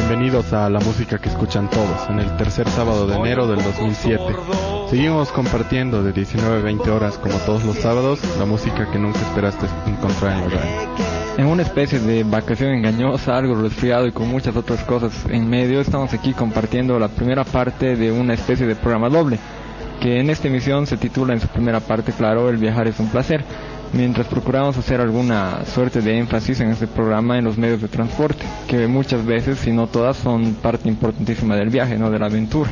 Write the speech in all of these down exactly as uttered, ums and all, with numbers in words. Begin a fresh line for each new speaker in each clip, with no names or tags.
bienvenidos a La Música que Escuchan Todos, en el tercer sábado de enero del dos mil siete. Seguimos compartiendo de diecinueve a veinte horas, como todos los sábados, la música que nunca esperaste encontrar en la radio.
En una especie de vacación engañosa, algo resfriado y con muchas otras cosas en medio, estamos aquí compartiendo la primera parte de una especie de programa doble, que en esta emisión se titula en su primera parte, claro, El viajar es un placer, mientras procuramos hacer alguna suerte de énfasis en este programa en los medios de transporte, que muchas veces, si no todas, son parte importantísima del viaje, no de la aventura.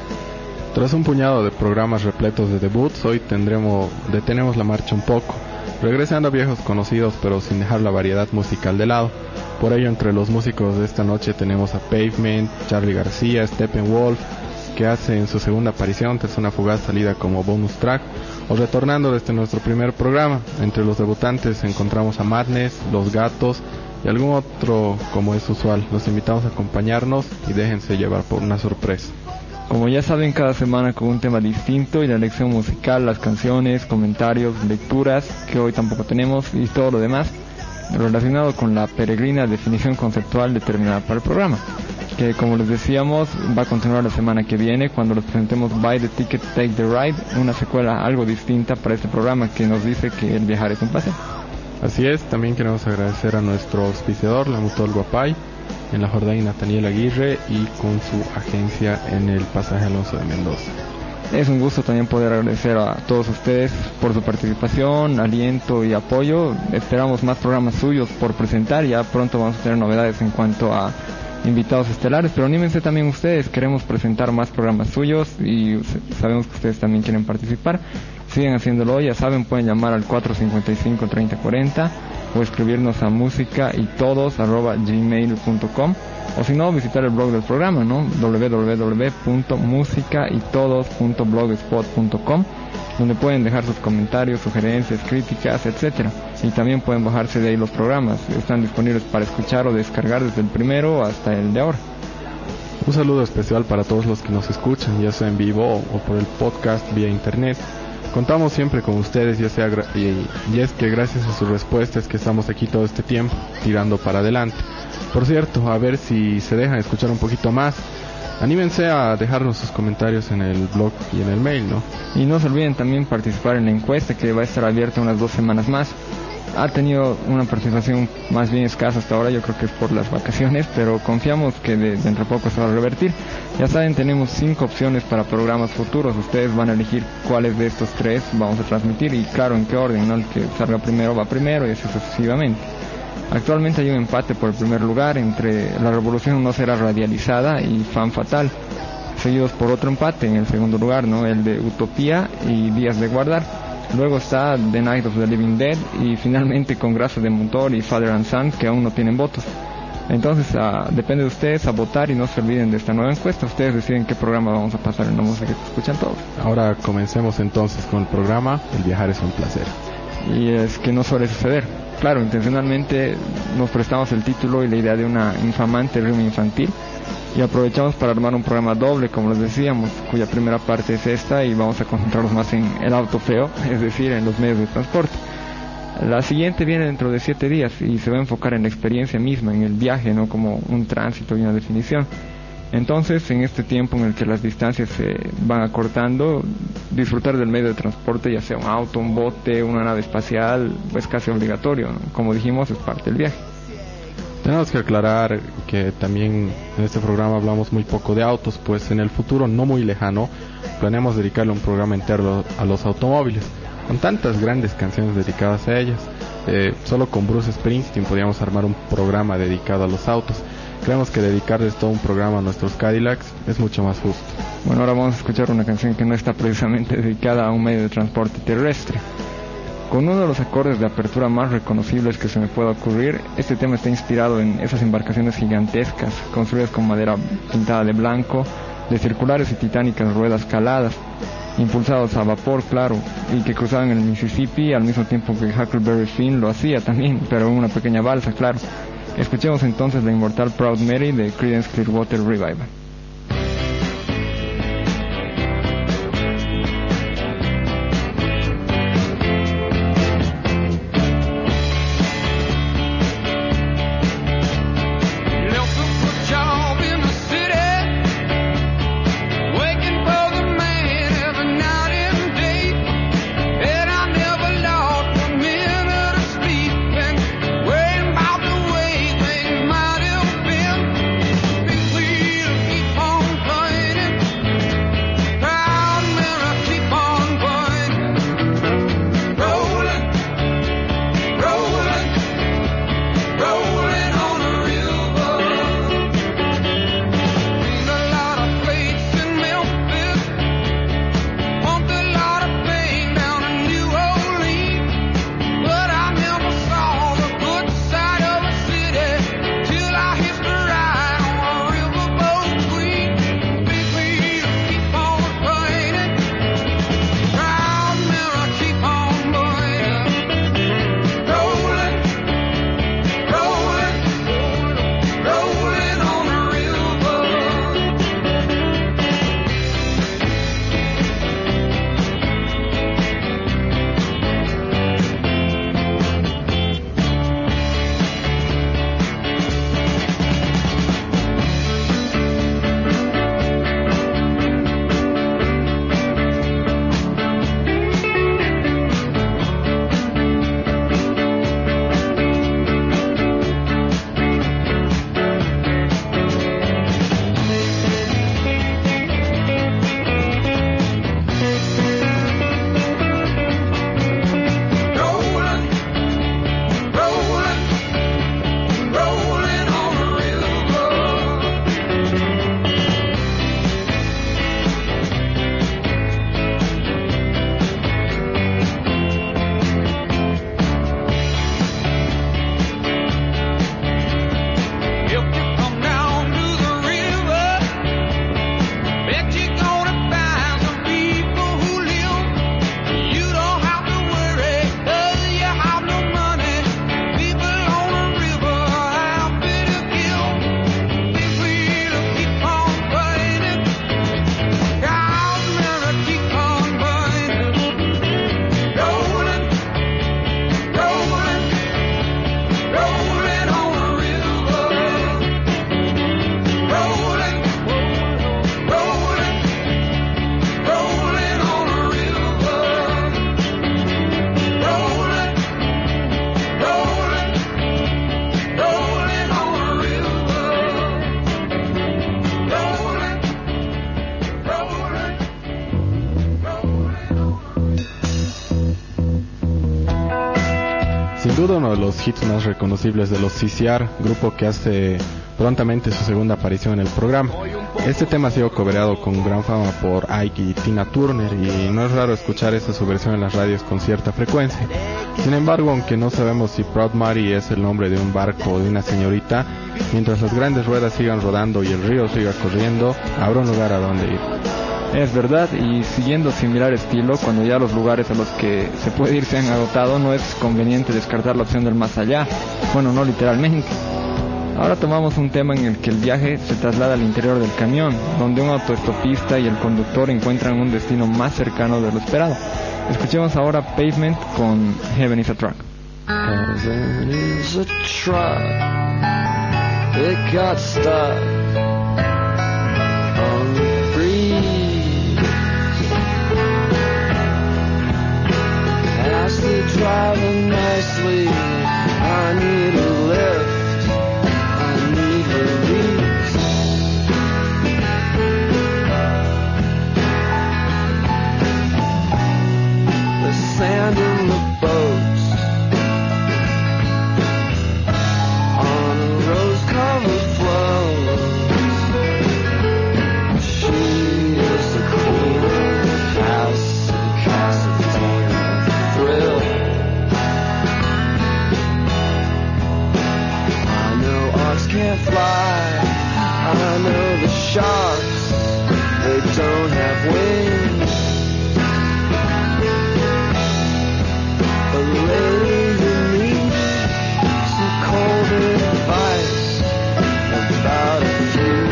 Tras un puñado de programas repletos de debuts, hoy tendremos, detenemos la marcha un poco, regresando a viejos conocidos pero sin dejar la variedad musical de lado. Por ello, entre los músicos de esta noche tenemos a Pavement, Charly García, Steppenwolf, que hace en su segunda aparición tras una fugaz salida como bonus track, o retornando desde nuestro primer programa. Entre los debutantes encontramos a Madness, Los Gatos y algún otro como es usual. Los invitamos a acompañarnos y déjense llevar por una sorpresa.
Como ya saben, cada semana con un tema distinto y la elección musical, las canciones, comentarios, lecturas, que hoy tampoco tenemos, y todo lo demás relacionado con la peregrina definición conceptual determinada para el programa, que como les decíamos va a continuar la semana que viene cuando les presentemos Buy the Ticket, Take the Ride, una secuela algo distinta para este programa que nos dice que el viajar es un placer.
Así es, también queremos agradecer a nuestro auspiciador, la Mutual Guapay, en la Jordán Nathaniel Aguirre y con su agencia en el Pasaje Alonso de Mendoza.
Es un gusto también poder agradecer a todos ustedes por su participación, aliento y apoyo. Esperamos más programas suyos por presentar, ya pronto vamos a tener novedades en cuanto a invitados estelares, pero anímense también ustedes, queremos presentar más programas suyos y sabemos que ustedes también quieren participar. Siguen haciéndolo, ya saben, pueden llamar al cuatro cinco cinco, treinta cuarenta o escribirnos a música y todos arroba gmail punto com, o si no, visitar el blog del programa, ¿no? doble u doble u doble u punto música y todos punto blogspot punto com, donde pueden dejar sus comentarios, sugerencias, críticas, etcétera. Y también pueden bajarse de ahí los programas, están disponibles para escuchar o descargar desde el primero hasta el de ahora.
Un saludo especial para todos los que nos escuchan, ya sea en vivo o por el podcast vía internet. Contamos siempre con ustedes, ya sea gra- y, y es que gracias a sus respuestas que estamos aquí todo este tiempo, tirando para adelante. Por cierto, a ver si se dejan escuchar un poquito más. Anímense a dejarnos sus comentarios en el blog y en el mail, ¿no?
Y no se olviden también participar en la encuesta que va a estar abierta unas dos semanas más. Ha tenido una participación más bien escasa hasta ahora, yo creo que es por las vacaciones, pero confiamos que de, dentro de poco se va a revertir. Ya saben, tenemos cinco opciones para programas futuros, ustedes van a elegir cuáles de estos tres vamos a transmitir y claro, en qué orden, ¿no? El que salga primero va primero y así sucesivamente. Actualmente hay un empate por el primer lugar entre La Revolución no será radializada y Fan Fatal, seguidos por otro empate en el segundo lugar, ¿no? El de Utopía y Días de Guardar. Luego está The Night of the Living Dead y finalmente Con Grasa de Motor y Father and Son, que aún no tienen votos. Entonces uh, depende de ustedes a votar y no se olviden de esta nueva encuesta. Ustedes deciden qué programa vamos a pasar en la música que escuchan todos.
Ahora comencemos entonces con el programa El viajar es un placer.
Y es que no suele suceder. Claro, intencionalmente nos prestamos el título y la idea de una infamante rima infantil y aprovechamos para armar un programa doble, como les decíamos, cuya primera parte es esta y vamos a concentrarnos más en el auto feo, es decir, en los medios de transporte. La siguiente viene dentro de siete días y se va a enfocar en la experiencia misma, en el viaje, no como un tránsito y una definición. Entonces, en este tiempo en el que las distancias se van acortando, disfrutar del medio de transporte, ya sea un auto, un bote, una nave espacial, es casi obligatorio, ¿no? Como dijimos, es parte del viaje.
Tenemos que aclarar que también en este programa hablamos muy poco de autos, pues en el futuro no muy lejano planeamos dedicarle un programa entero a los automóviles, con tantas grandes canciones dedicadas a ellas. Eh, solo con Bruce Springsteen podíamos armar un programa dedicado a los autos. Creemos que dedicarles todo un programa a nuestros Cadillacs es mucho más justo.
Bueno, ahora vamos a escuchar una canción que no está precisamente dedicada a un medio de transporte terrestre. Con uno de los acordes de apertura más reconocibles que se me pueda ocurrir, este tema está inspirado en esas embarcaciones gigantescas, construidas con madera pintada de blanco, de circulares y titánicas ruedas caladas, impulsados a vapor, claro, y que cruzaban el Mississippi al mismo tiempo que Huckleberry Finn lo hacía también, pero en una pequeña balsa, claro. Escuchemos entonces la inmortal Proud Mary de Creedence Clearwater Revival.
Nelson put y'all
Sin duda uno de los hits más reconocibles de los C C R, grupo que hace prontamente su segunda aparición en el programa. Este tema ha sido cobereado con gran fama por Ike y Tina Turner, y no es raro escuchar esta su versión en las radios con cierta frecuencia. Sin embargo, aunque no sabemos si Proud Mary es el nombre de un barco o de una señorita, mientras las grandes ruedas sigan rodando y el río siga corriendo, habrá un lugar a donde ir.
Es verdad, y siguiendo similar estilo, cuando ya los lugares a los que se puede ir se han agotado, no es conveniente descartar la opción del más allá. Bueno, no literalmente. Ahora tomamos un tema en el que el viaje se traslada al interior del camión, donde un autoestopista y el conductor encuentran un destino más cercano de lo esperado. Escuchemos ahora Pavement con Heaven is a Truck.
Heaven is a truck, it got stuck on the breeze. As they driving nicely, I need a lift, I need release. The sand in the boats on a rose-covered float. She is the queen of the past, the Pasadena thrill. I know arcs can't fly, I know the sharks, they don't have wings. But lately you need some cold advice about a few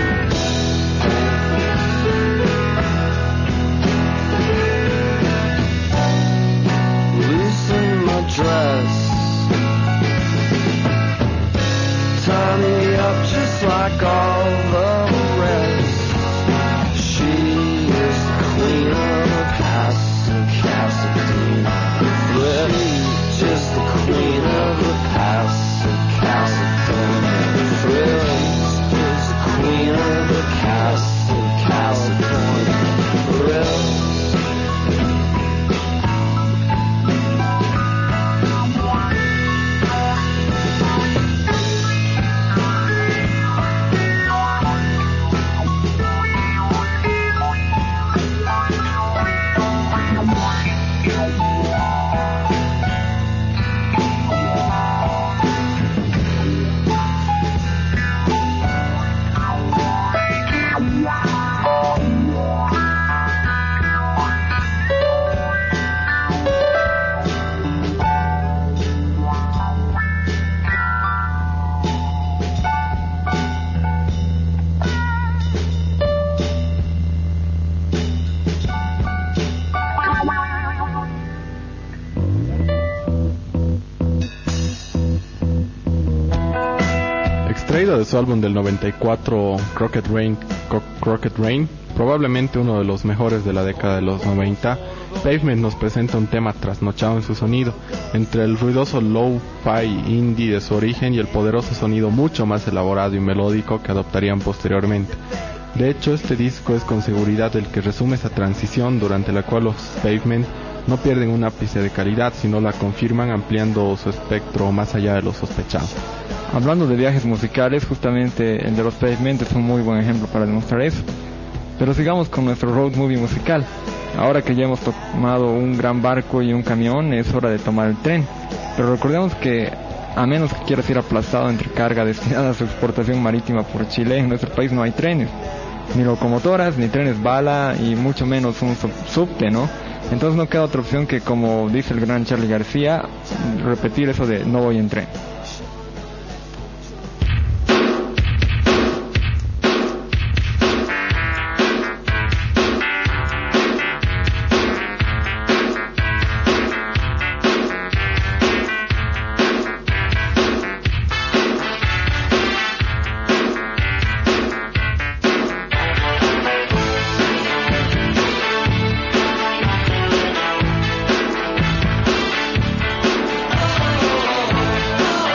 things. Loosen my dress, tie me up just like all the rest. She is the queen of the past and Pasadena. She's just the queen of the past and California thrills. She's the queen of the past and California thrills.
Extraído de su álbum del noventa y cuatro, Crooked Rain, Co- Crooked Rain, probablemente uno de los mejores de la década de los noventa, Pavement nos presenta un tema trasnochado en su sonido, entre el ruidoso low-fi indie de su origen y el poderoso sonido mucho más elaborado y melódico que adoptarían posteriormente. De hecho, este disco es con seguridad el que resume esa transición durante la cual los Pavement no pierden un ápice de calidad, sino la confirman ampliando su espectro más allá de lo sospechado.
Hablando de viajes musicales, justamente el de los Pavement es un muy buen ejemplo para demostrar eso. Pero sigamos con nuestro road movie musical. Ahora que ya hemos tomado un gran barco y un camión, es hora de tomar el tren. Pero recordemos que, a menos que quieras ir aplastado entre carga destinada a su exportación marítima por Chile, en nuestro país no hay trenes, ni locomotoras, ni trenes bala, y mucho menos un sub- subte, ¿no? Entonces no queda otra opción que, como dice el gran Charly García, repetir eso de no voy en tren.
Oh,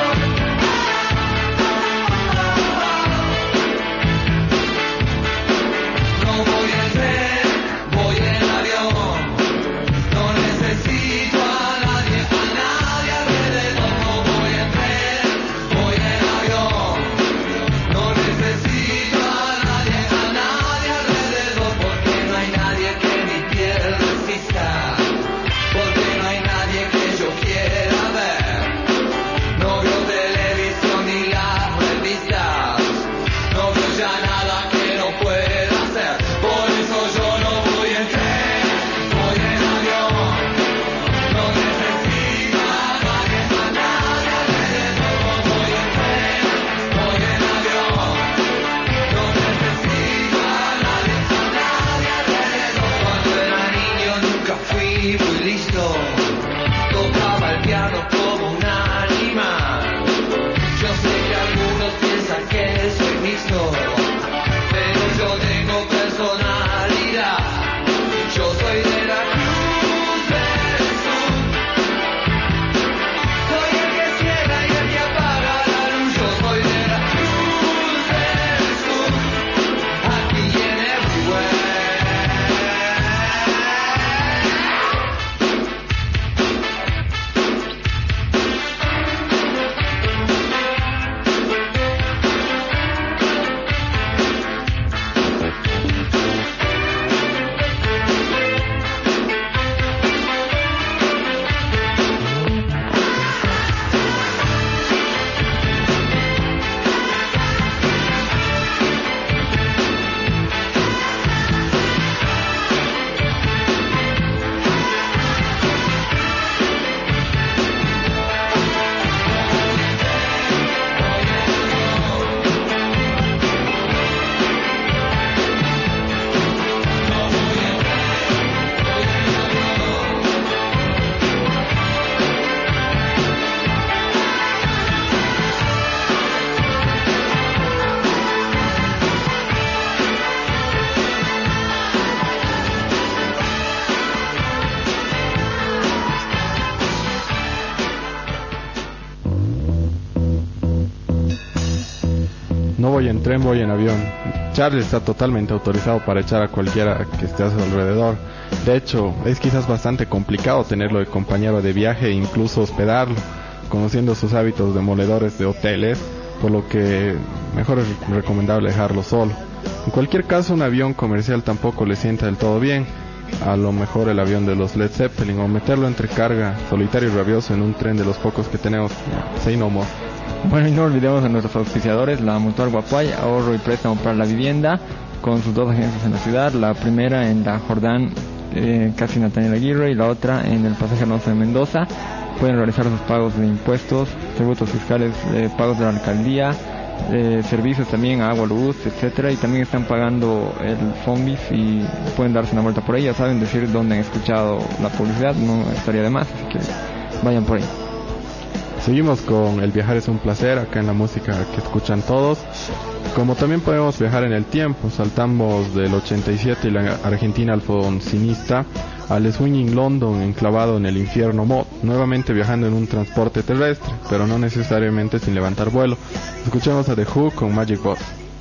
No voy en tren, voy en avión. Charlie está totalmente autorizado para echar a cualquiera que esté a su alrededor. De hecho, es quizás bastante complicado tenerlo de compañero de viaje e incluso hospedarlo, conociendo sus hábitos demoledores de hoteles, por lo que mejor es recomendable dejarlo solo. En cualquier caso, un avión comercial tampoco le sienta del todo bien. A lo mejor el avión de los Led Zeppelin, o meterlo entre carga, solitario y rabioso, en un tren de los pocos que tenemos. Say no more.
Bueno, y no olvidemos a nuestros auspiciadores, la Mutual Guapay, ahorro y préstamo para la vivienda, con sus dos agencias en la ciudad, la primera en la Jordán, eh, casi Nathaniel Aguirre, y la otra en el pasaje Alonso de Mendoza. Pueden realizar sus pagos de impuestos, tributos fiscales, eh, pagos de la alcaldía, eh, servicios también, agua, luz, etcétera, y también están pagando el Fombis y pueden darse una vuelta por ahí. Ya saben decir dónde han escuchado la publicidad, no estaría de más, así que vayan por ahí.
Seguimos con El viajar es un placer, acá en la música que escuchan todos. Como también podemos viajar en el tiempo, saltamos del ochenta y siete y la Argentina alfonsinista al Swinging London enclavado en el infierno mod, nuevamente viajando en un transporte terrestre, pero no necesariamente sin levantar vuelo. Escuchemos a The Who con Magic Bus.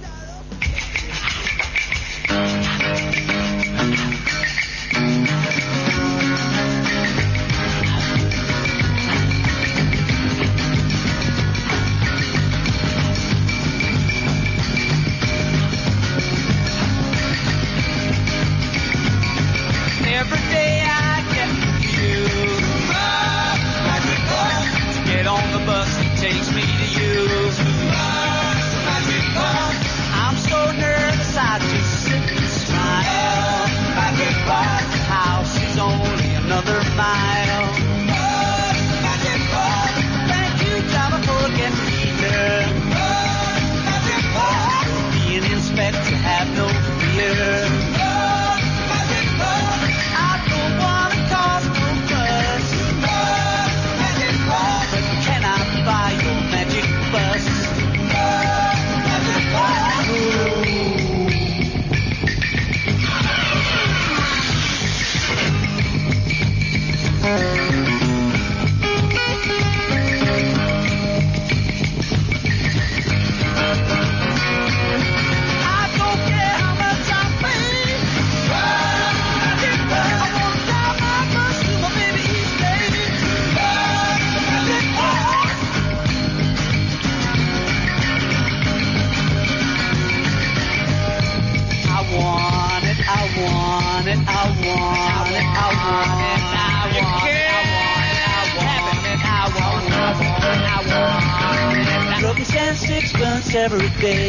Every day,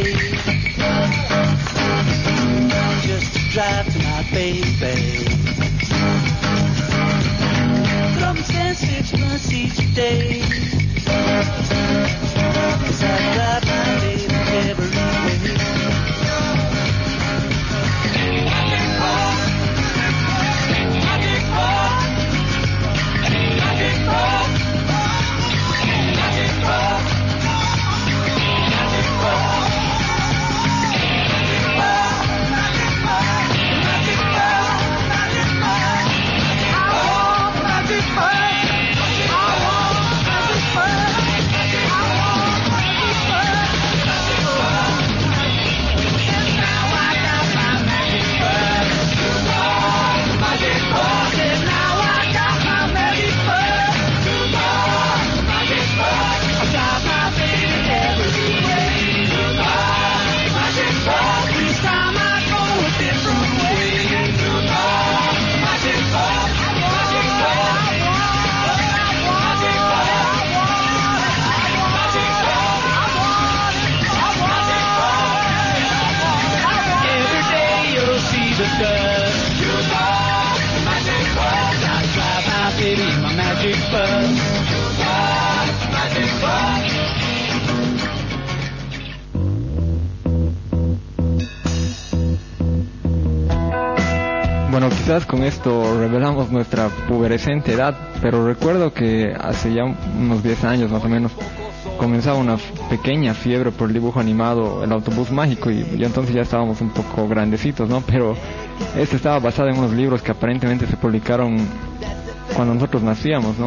just to drive to my baby. From ten six months each day, 'cause I drive my baby every way.
Bueno, quizás con esto revelamos nuestra puberescente edad, pero recuerdo que hace ya unos diez años más o menos comenzaba una pequeña fiebre por el dibujo animado El Autobús Mágico, y yo entonces ya estábamos un poco grandecitos, ¿no? Pero este estaba basado en unos libros que aparentemente se publicaron cuando nosotros nacíamos, ¿no?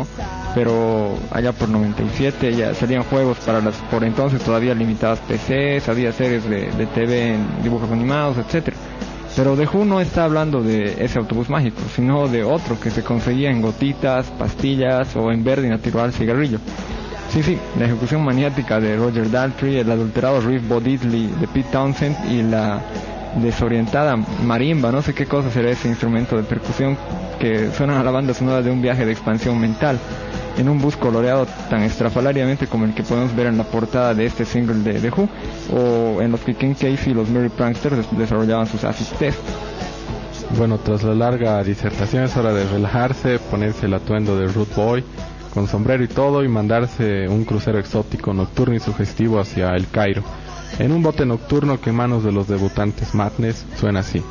pero allá por noventa y siete ya salían juegos para las por entonces todavía limitadas P Cs, había series de, de T V en dibujos animados, etcétera. Pero The Who no está hablando de ese autobús mágico, sino de otro que se conseguía en gotitas, pastillas o en verde natural cigarrillo. Sí, sí, la ejecución maniática de Roger Daltrey, el adulterado riff Bo Diddley de Pete Townshend y la desorientada marimba, no sé qué cosa será ese instrumento de percusión que suena a la banda sonora de un viaje de expansión mental en un bus coloreado tan estrafalariamente como el que podemos ver en la portada de este single de The Who, o en los que Ken Casey y los Merry Pranksters desarrollaban sus acid test.
Bueno, tras la larga disertación es hora de relajarse, ponerse el atuendo de Rude Boy con sombrero y todo y mandarse un crucero exótico, nocturno y sugestivo hacia El Cairo, en un bote nocturno que en manos de los debutantes Madness suena así.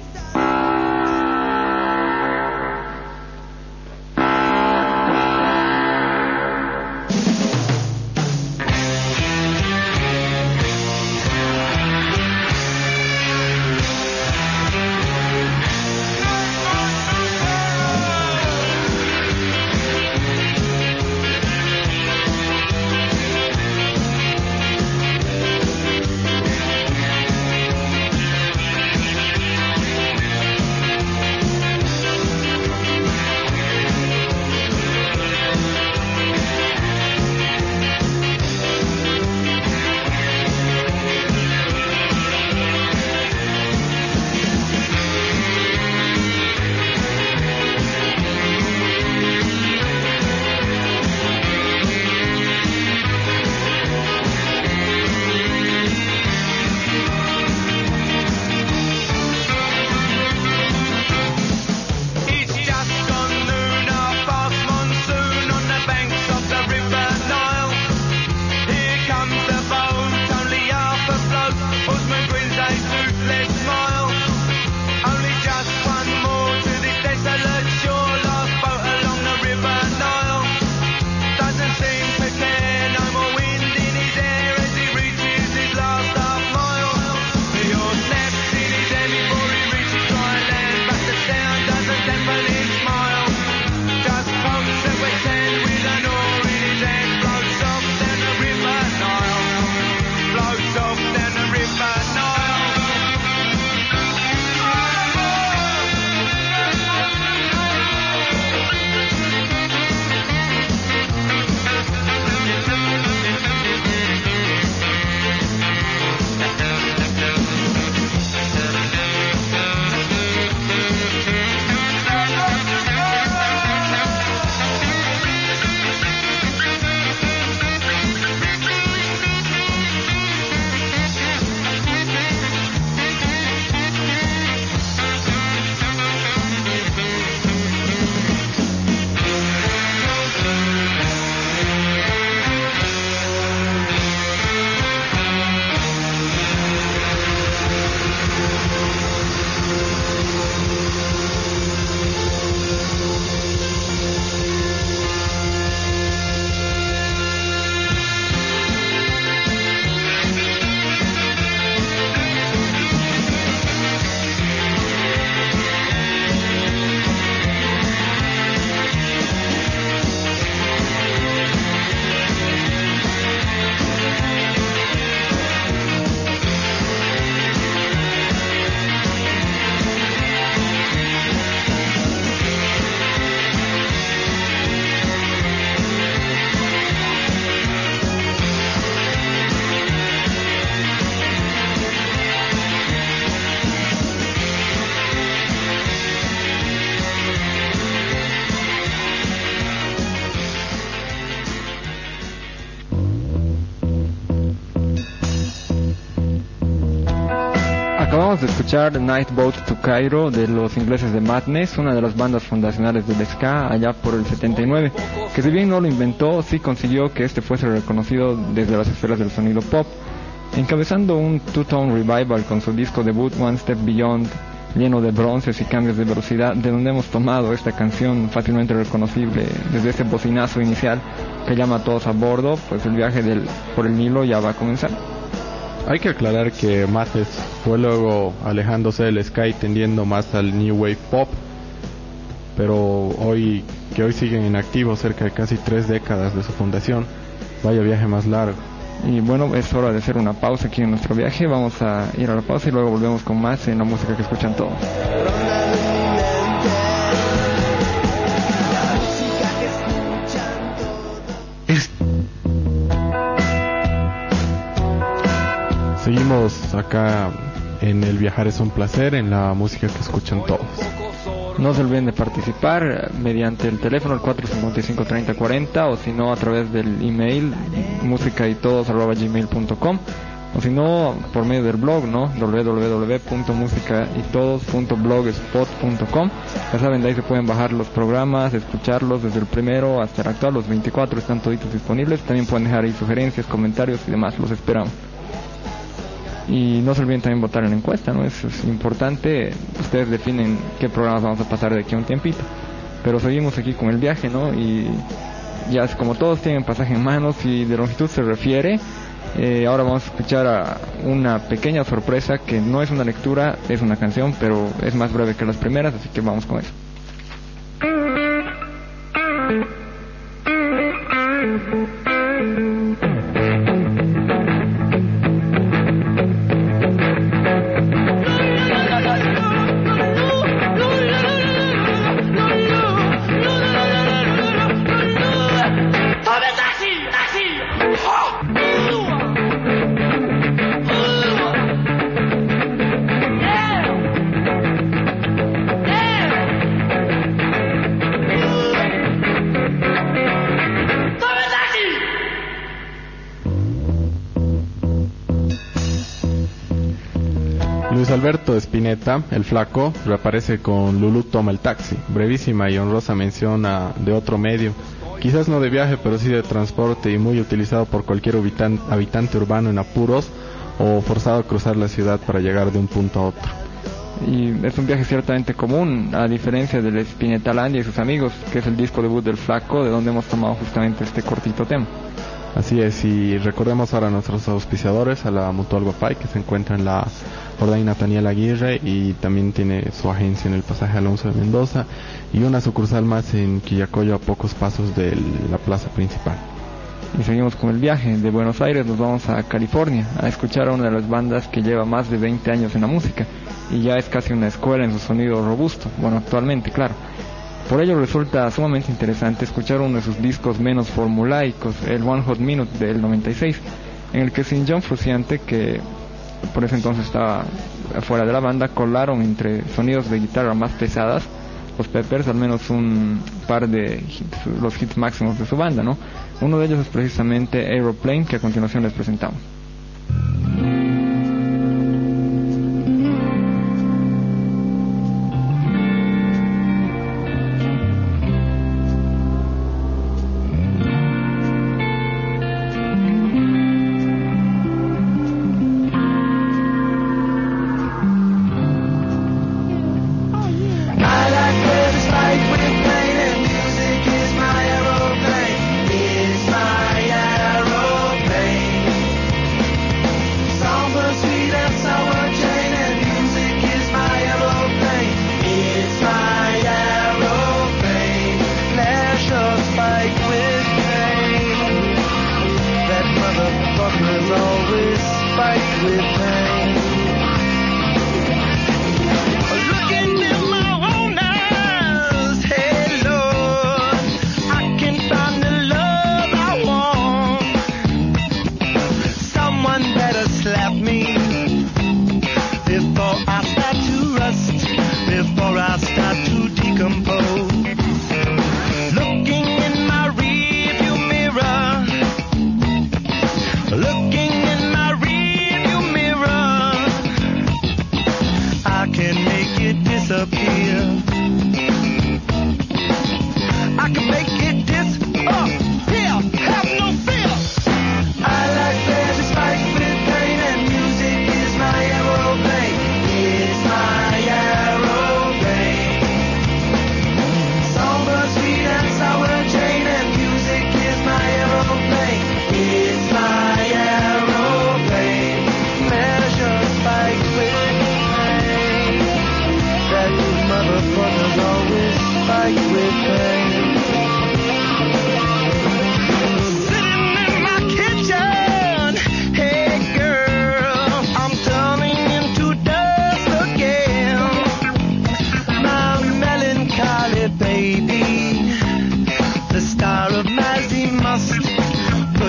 Acabamos de escuchar Night Boat to Cairo de los ingleses de Madness, una de las bandas fundacionales del ska allá por el setenta y nueve, que si bien no lo inventó, sí consiguió que este fuese reconocido desde las esferas del sonido pop, encabezando un two-tone revival con su disco debut One Step Beyond, lleno de bronces y cambios de velocidad, de donde hemos tomado esta canción fácilmente reconocible desde ese bocinazo inicial que llama a todos a bordo, pues el viaje del, por el Nilo ya va a comenzar.
Hay que aclarar que Madness fue luego alejándose del ska y tendiendo más al New Wave Pop, pero hoy que hoy siguen en activo cerca de casi tres décadas de su fundación. Vaya viaje más largo.
Y bueno, es hora de hacer una pausa aquí en nuestro viaje. Vamos a ir a la pausa y luego volvemos con más en la música que escuchan todos.
Seguimos acá en El Viajar es un Placer, en la música que escuchan todos.
No se olviden de participar mediante el teléfono el cuatro cinco cinco, treinta cuarenta, o si no a través del email musicaytodos arroba gmail punto com, o si no por medio del blog, ¿no? doble u doble u doble u punto musicaytodos punto blogspot punto com. Ya saben, de ahí se pueden bajar los programas, escucharlos desde el primero hasta el actual. Los veinticuatro están toditos disponibles. También pueden dejar ahí sugerencias, comentarios y demás. Los esperamos. Y no se olviden también votar en la encuesta, ¿no? Eso es importante. Ustedes definen qué programas vamos a pasar de aquí a un tiempito. Pero seguimos aquí con el viaje, ¿no? Y ya es como todos tienen pasaje en manos y de longitud se refiere, eh, ahora vamos a escuchar a una pequeña sorpresa que no es una lectura, es una canción, pero es más breve que las primeras, así que vamos con eso.
Luis Alberto Spinetta, el Flaco, reaparece con Lulú toma el taxi. Brevísima y honrosa mención a, de otro medio, quizás no de viaje, pero sí de transporte, y muy utilizado por cualquier habitan, habitante urbano en apuros o forzado a cruzar la ciudad para llegar de un punto a otro.
Y es un viaje ciertamente común, a diferencia del Spinetalandia y sus amigos, que es el disco debut del Flaco, de donde hemos tomado justamente este cortito tema.
Así es, y recordemos ahora a nuestros auspiciadores, a la Mutual Guapay, que se encuentra en la Ordaz Nathaniel Aguirre, y también tiene su agencia en el pasaje Alonso de Mendoza, y una sucursal más en Quillacollo, a pocos pasos de la plaza principal.
Y seguimos con el viaje. De Buenos Aires nos vamos a California, a escuchar a una de las bandas que lleva más de veinte años en la música, y ya es casi una escuela en su sonido robusto, bueno, actualmente, claro. Por ello resulta sumamente interesante escuchar uno de sus discos menos formulaicos, el One Hot Minute del noventa y seis, en el que sin John Frusciante, que por ese entonces estaba fuera de la banda, colaron entre sonidos de guitarra más pesadas los Peppers al menos un par de hits, los hits máximos de su banda, ¿no? Uno de ellos es precisamente Aeroplane, que a continuación les presentamos.
Looking in my rearview mirror.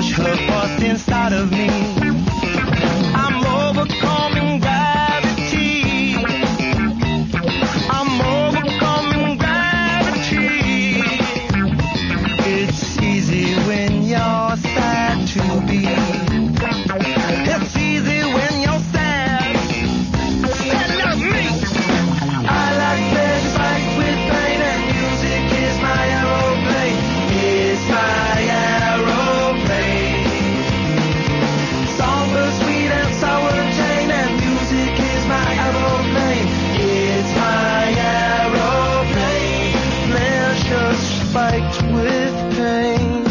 catch her force inside of me. I'm overcoming gravity. I'm overcoming gravity. It's easy when you're sad to be. It's easy when you're sad. Stand up me. I like this fight with pain, and music is my aeroplane. It's my aeroplane. Songbird sweet and sour chain, and music is my aeroplane. It's my aeroplane. Pleasure spiked with pain.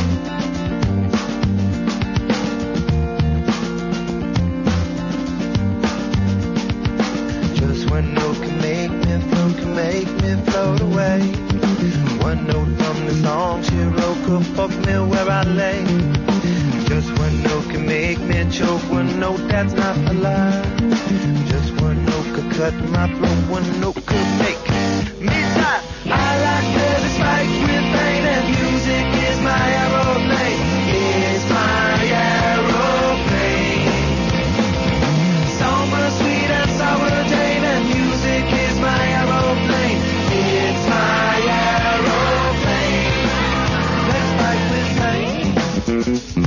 Just one note can make me float, can make me float away. One note from the song she wrote could fuck me where I lay. Just one note can make me choke, one note that's not a lie. Just one note could cut my throat, one note could make me die. I like the spike with pain, and music is my aeroplane. It's my aeroplane. Somber sweet and sour Jane, and music is my aeroplane. It's my aeroplane. Let's fight with pain.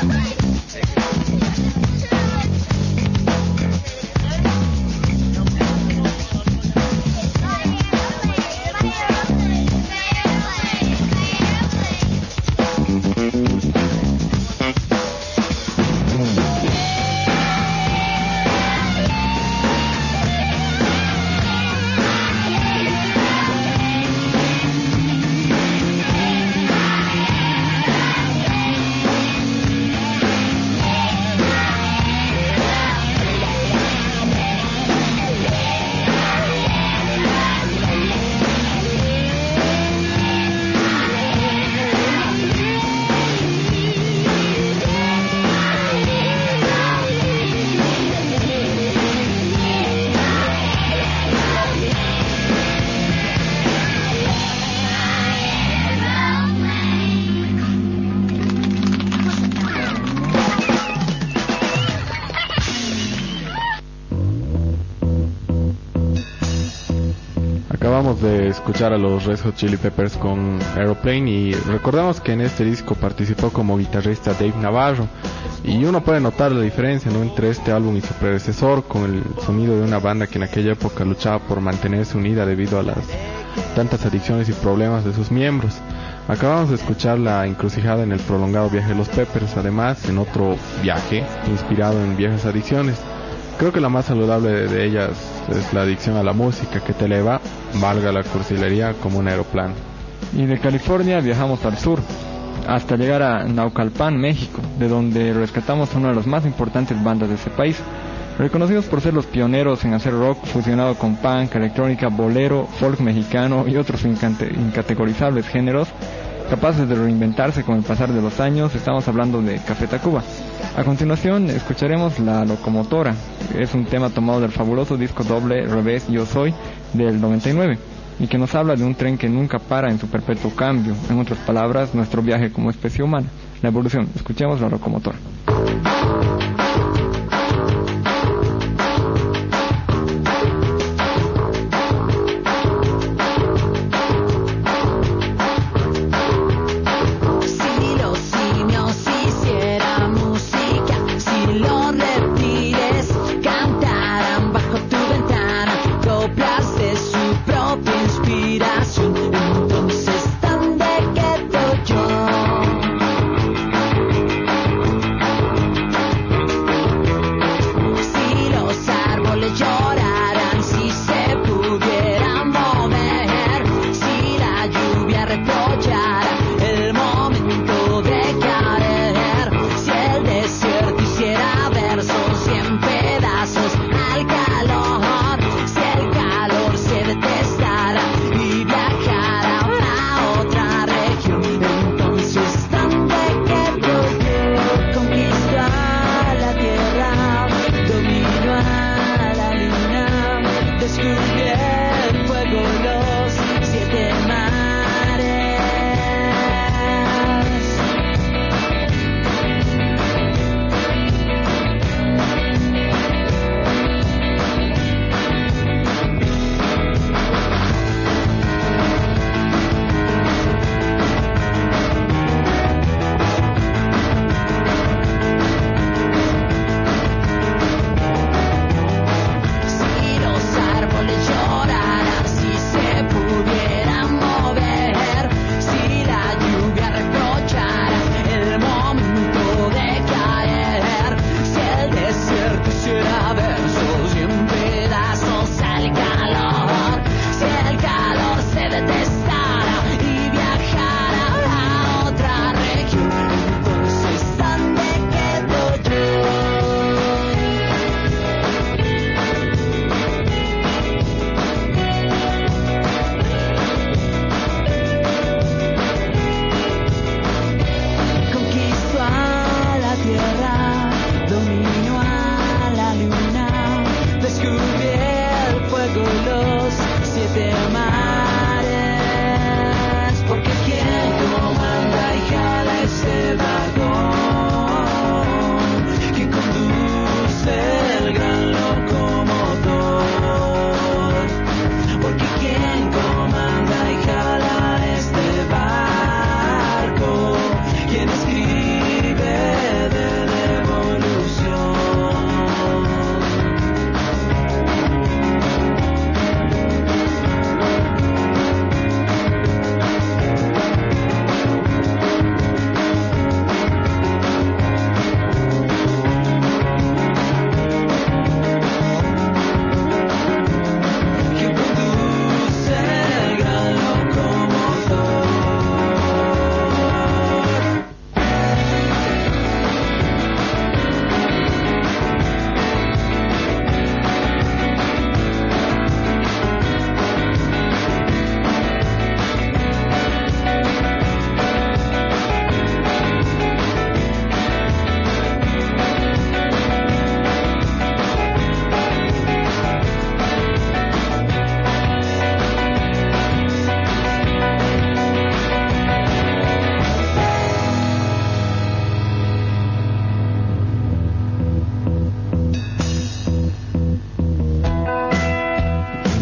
Acabamos de escuchar a los Red Hot Chili Peppers con Aeroplane, y recordamos que en este disco participó como guitarrista Dave Navarro, y uno puede notar la diferencia, ¿no?, entre este álbum y su predecesor, con el sonido de una banda que en aquella época luchaba por mantenerse unida debido a las tantas adicciones y problemas de sus miembros. Acabamos de escuchar La Encrucijada en el prolongado viaje de los Peppers, además en otro viaje inspirado en viejas adicciones. Creo que la más saludable de, de ellas es la adicción a la música, que te eleva, valga la cursilería, como un aeroplano.
Y de California viajamos al sur, hasta llegar a Naucalpan, México, de donde rescatamos a una de las más importantes bandas de ese país, reconocidos por ser los pioneros en hacer rock fusionado con punk, electrónica, bolero, folk mexicano y otros incate- incategorizables géneros, capaces de reinventarse con el pasar de los años. Estamos hablando de Café Tacuba. A continuación escucharemos La Locomotora. Es un tema tomado del fabuloso disco doble Revés Yo Soy del noventa y nueve, y que nos habla de un tren que nunca para en su perpetuo cambio. En otras palabras, nuestro viaje como especie humana, la evolución. Escuchemos La Locomotora.
Entonces, ¿dónde quedo yo?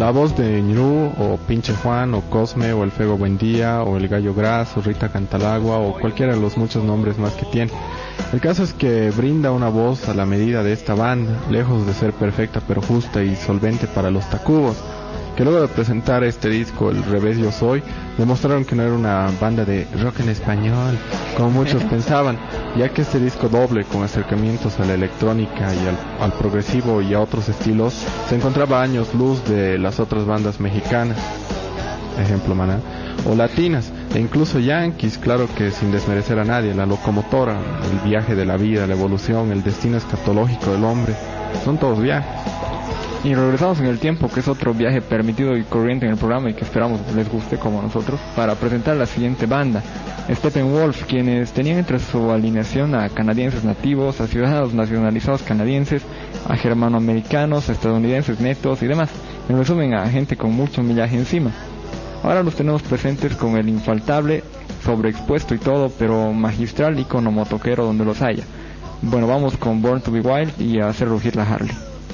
La voz de Ñurú, o Pinche Juan, o Cosme, o el Fego Buendía, o el Gallo Gras, o Rita Cantalagua, o cualquiera de los muchos nombres más que tiene. El caso es que brinda una voz a la medida de esta banda, lejos de ser perfecta pero justa y solvente para los tacubos, que luego de presentar este disco, El Revés Yo Soy, demostraron que no era una banda de rock en español, como muchos pensaban, ya que este disco doble, con acercamientos a la electrónica y al, al progresivo y a otros estilos, se encontraba a años luz de las otras bandas mexicanas, ejemplo Maná, o latinas, e incluso yanquis, claro que sin desmerecer a nadie. La locomotora, el viaje de la vida, la evolución, el destino escatológico del hombre, son todos viajes.
Y regresamos en el tiempo, que es otro viaje permitido y corriente en el programa y que esperamos les guste como a nosotros, para presentar la siguiente banda, Steppenwolf, quienes tenían entre su alineación a canadienses nativos, a ciudadanos nacionalizados canadienses, a germanoamericanos, a estadounidenses netos y demás. En resumen, a gente con mucho millaje encima. Ahora los tenemos presentes con el infaltable, sobreexpuesto y todo, pero magistral icono motoquero donde los haya. Bueno, vamos con Born to be Wild y a hacer rugir la Harley.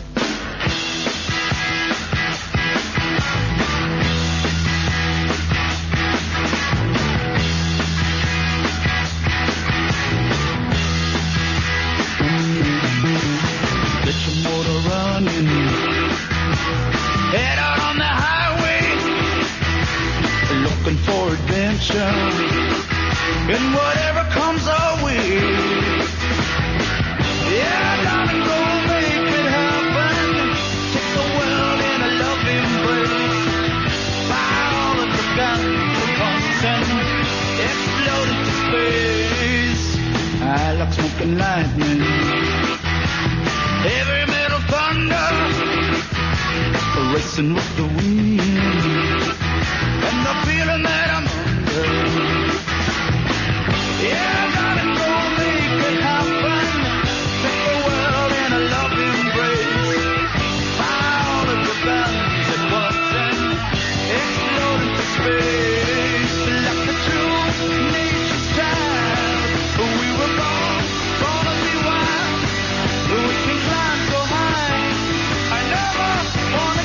And whatever comes our way, yeah, darling, go make it happen. Take the world in a loving embrace. Fire all of the guns at once and explode into space. I like smoking lightning, heavy metal thunder, racing with the wind, and the feeling that I'm under. Yeah, darling, go make it happen. Take the world in a loving embrace. Fire all of your guns at once and explode into space. Like a true nature's child, we were born, born to be wild. We can climb so high, I never wanna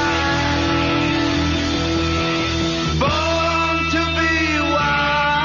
die. Born to be wild.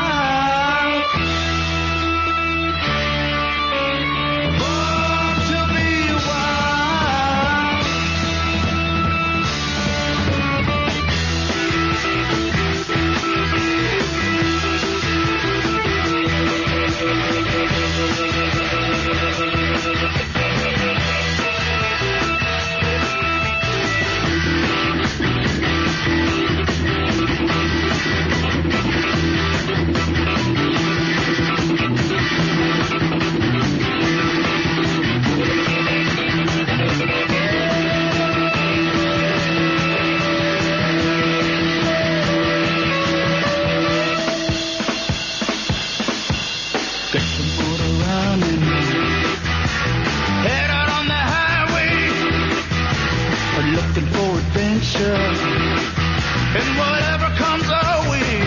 And whatever comes our way,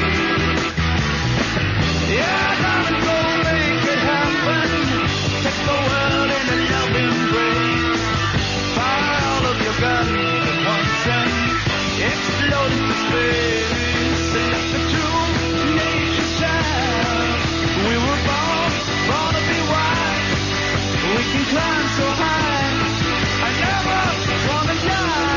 yeah, darling, go make it happen. Take the world in a loving embrace. Fire all of your guns at once and explode into space. Let the true nature shine. We were born, born to be wild. We can climb so high, I never wanna die.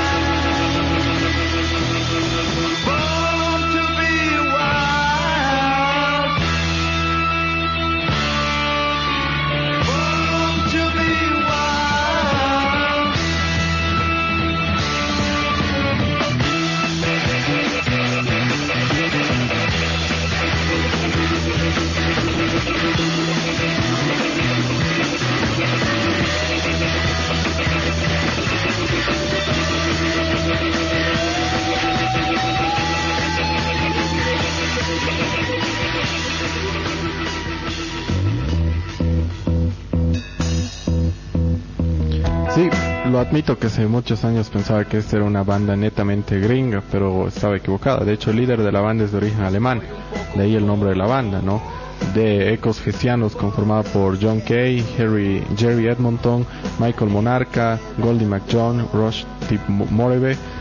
Sí, lo admito que hace muchos años pensaba que esta era una banda netamente gringa, pero estaba equivocada. De hecho, el líder de la banda es de origen alemán, de ahí el nombre de la banda, ¿no? De ecos hessianos, conformada por John Kay, Harry, Jerry Edmonton, Michael Monarca, Goldie McJohn, Rush T. Moreve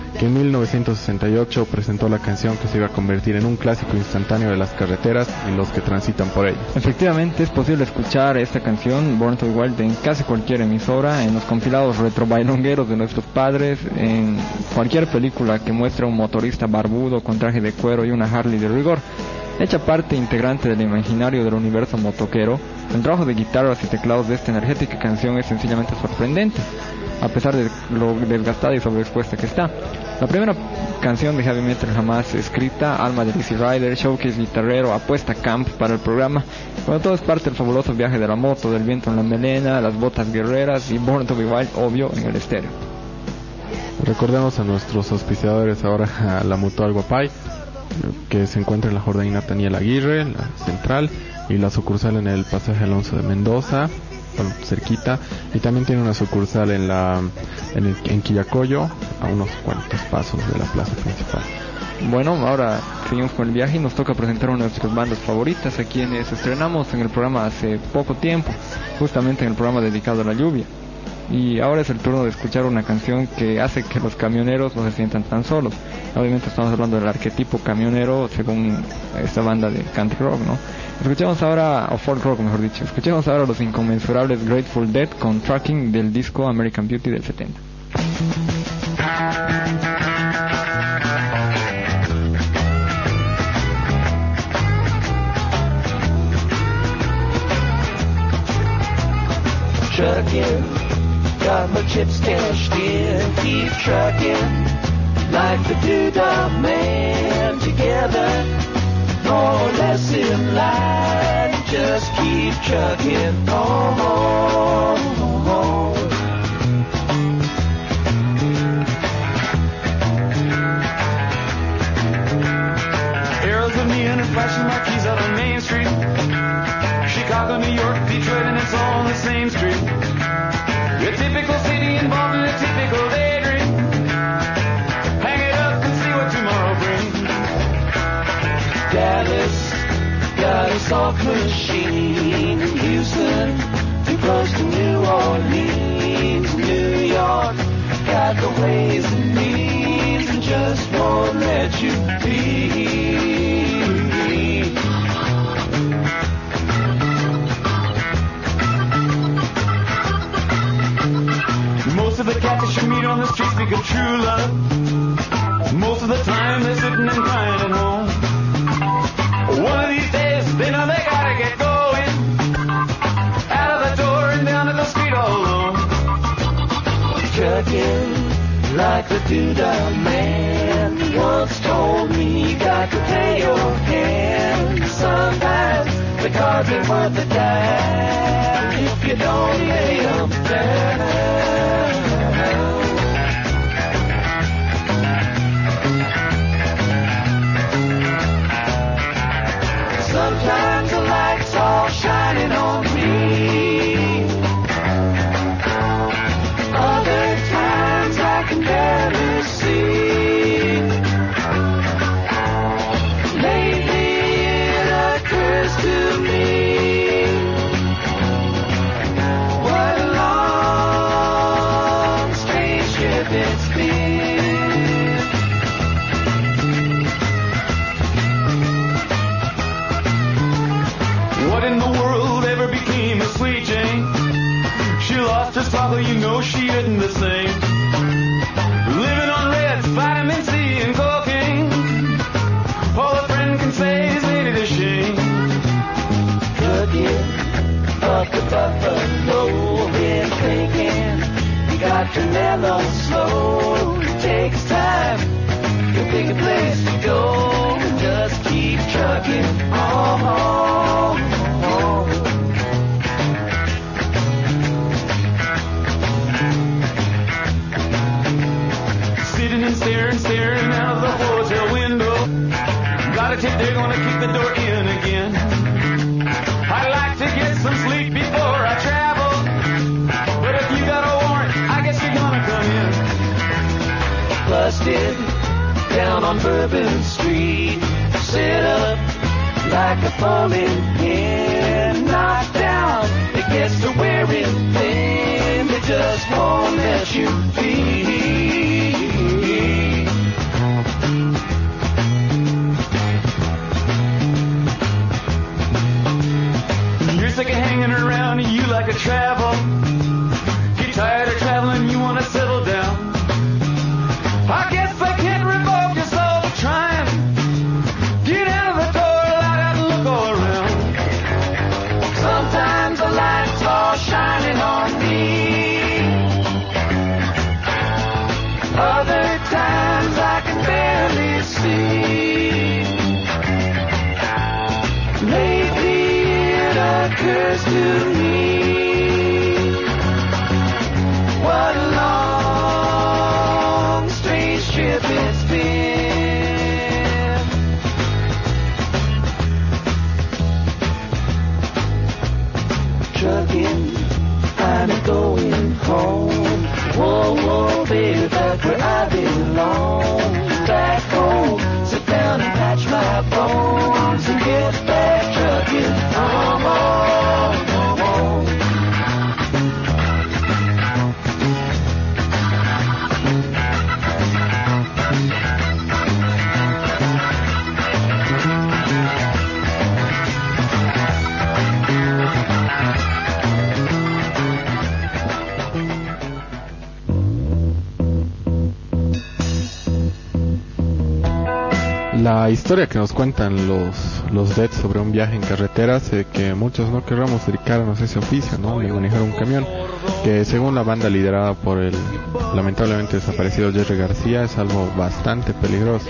que en mil novecientos sesenta y ocho presentó la canción que se iba a convertir en un clásico instantáneo de las carreteras y los que transitan por ellas.
Efectivamente, es posible escuchar esta canción, Born to Be Wild, en casi cualquier emisora, en los compilados retrobailongueros de nuestros padres, en cualquier película que muestre a un motorista barbudo con traje de cuero y una Harley de rigor. Hecha parte integrante del imaginario del universo motoquero, el trabajo de guitarras y teclados de esta energética canción es sencillamente sorprendente, a pesar de lo desgastada y sobreexpuesta que está. La primera canción de heavy metal jamás escrita, alma de Easy Rider, showcase guitarrero, apuesta camp para el programa, cuando todo es parte del fabuloso viaje de la moto, del viento en la melena, las botas guerreras y Born to Be Wild, obvio, en el estéreo.
Recordemos a nuestros auspiciadores ahora, a la Mutual Guapay, que se encuentra en la Jordania Nathaniel Aguirre, la central, y la sucursal en el pasaje Alonso de Mendoza, bueno, cerquita, y también tiene una sucursal en la en, el, en Quillacollo, a unos cuantos pasos de la plaza principal.
Bueno, ahora seguimos con el viaje y nos toca presentar una de nuestras bandas favoritas, a quienes estrenamos en el programa hace poco tiempo, justamente en el programa dedicado a la lluvia. Y ahora es el turno de escuchar una canción que hace que los camioneros no se sientan tan solos. Obviamente estamos hablando del arquetipo camionero según esta banda de country rock, ¿no? Escuchemos ahora, o folk rock mejor dicho, escuchemos ahora los inconmensurables Grateful Dead con Tracking del disco American Beauty del setenta.
Trucking, got my chips cashed in, keep trucking, like the Doodah Man, together, more or less in line, just keep trucking on, on, on. Arrows of neon and flashing marquees out on Main Street, Chicago, New York, Detroit, and it's all on the same street. A typical city involved in a typical daydream. Hang it up and see what tomorrow brings. Dallas got a soft machine. Houston, too close to New Orleans. New York got the ways and means and just won't let you be. Most of the cats that you meet on the street speak of true love. Most of the time they're sitting and crying at home. One of these days they know they gotta get going. Out of the door and down to the street all alone. Trucking like the Doodah Man once told me, you got to pay your hand. Sometimes the cards ain't worth a dime if you don't lay them down. Sometimes the light's all shining on me. Other times I can barely see. Lately it occurs to me, what a long, strange trip it's been. What in the world ever became of Sweet Jane? She lost her sparkle, you know she isn't the same. Living on Reds, vitamin C and cocaine. All a friend can say is ain't it a shame. Cooking up the buffalo, been thinking you got to mellow slow. It takes time to pick a place to go and just keep trucking on. Sitting and staring, staring out of the hotel window. Got a tip they're gonna kick the door in again. I'd like to get some sleep before I travel, but if you got a warrant, I guess you're gonna come in. Busted down on Bourbon Street, set up like a falling pin, knocked down. It gets to wearing thin, they just won't let you be. to travel. Get tired of traveling, you wanna settle down. I guess I can't revoke your soul for trying. Get out of the door, I gotta look all around. Sometimes the lights are shining on me. Other times I can barely see. Lately it occurs to me. What a long, strange trip it's been. Trucking, I'm going home. Whoa, whoa, baby, back where I belong. Back home, sit down and patch my bones and get back trucking. Come on, come on.
La historia que nos cuentan los los Dead sobre un viaje en carretera hace que muchos no querramos dedicarnos a ese oficio, ¿no? De manejar un camión, que según la banda liderada por el lamentablemente desaparecido Jerry García es algo bastante peligroso.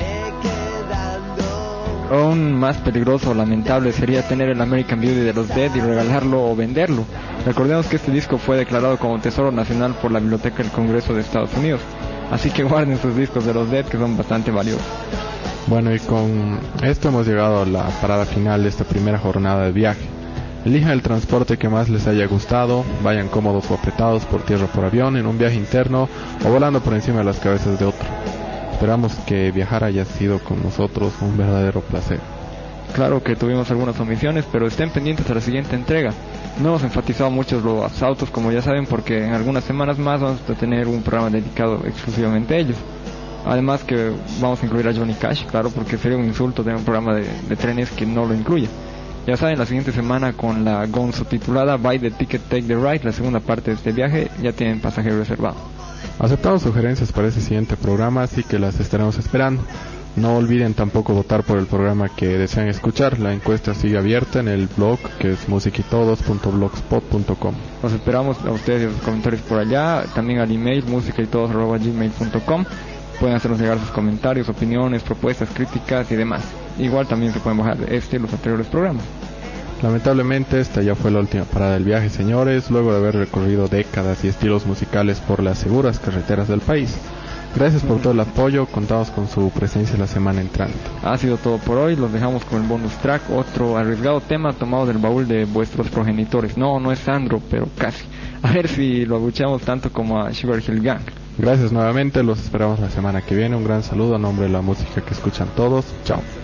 Aún más peligroso o lamentable sería tener el American Beauty de los Dead y regalarlo o venderlo. Recordemos que este disco fue declarado como Tesoro Nacional por la Biblioteca del Congreso de Estados Unidos, así que guarden sus discos de los Dead, que son bastante valiosos.
Bueno, y con esto hemos llegado a la parada final de esta primera jornada de viaje. Elijan el transporte que más les haya gustado, vayan cómodos o apretados por tierra o por avión, en un viaje interno o volando por encima de las cabezas de otro. Esperamos que viajar haya sido con nosotros un verdadero placer.
Claro que tuvimos algunas omisiones, pero estén pendientes a la siguiente entrega. No hemos enfatizado mucho los autos, como ya saben, porque en algunas semanas más vamos a tener un programa dedicado exclusivamente a ellos. Además que vamos a incluir a Johnny Cash, claro, porque sería un insulto tener un programa de, de trenes que no lo incluya. Ya saben, la siguiente semana con la Gonzo titulada Buy the Ticket, Take the Ride, la segunda parte de este viaje, ya tienen pasaje reservado.
Aceptamos sugerencias para ese siguiente programa, así que las estaremos esperando. No olviden tampoco votar por el programa que desean escuchar. La encuesta sigue abierta en el blog, que es musiquitodos punto blogspot punto com.
Los esperamos a ustedes y a sus comentarios por allá, también al email musicaitodos arroba gmail punto com. Pueden hacernos llegar sus comentarios, opiniones, propuestas, críticas y demás. Igual también se pueden bajar este y los anteriores programas.
Lamentablemente esta ya fue la última parada del viaje, señores, luego de haber recorrido décadas y estilos musicales por las seguras carreteras del país. Gracias por todo el apoyo, contamos con su presencia la semana entrante.
Ha sido todo por hoy, los dejamos con el bonus track, otro arriesgado tema tomado del baúl de vuestros progenitores. No, no es Sandro, pero casi. A ver si lo abucheamos tanto como a Sugar Hill Gang.
Gracias nuevamente, los esperamos la semana que viene. Un gran saludo a nombre de la música que escuchan todos. Chao.